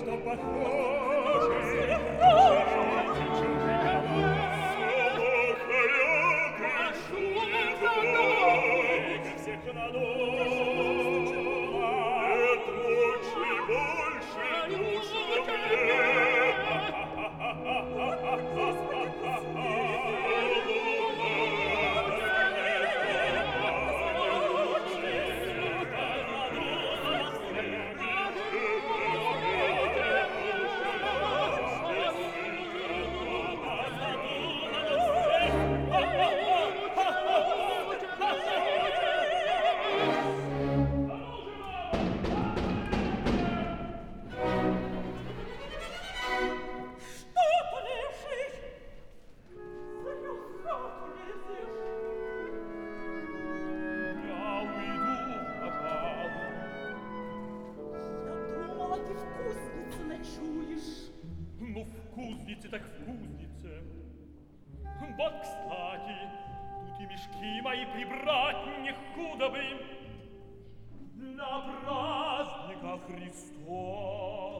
что похоже. Всех надо. Ну, в кузнице так в кузнице. Вот, кстати, тут и мешки мои прибрать не худо бы. На праздника Христова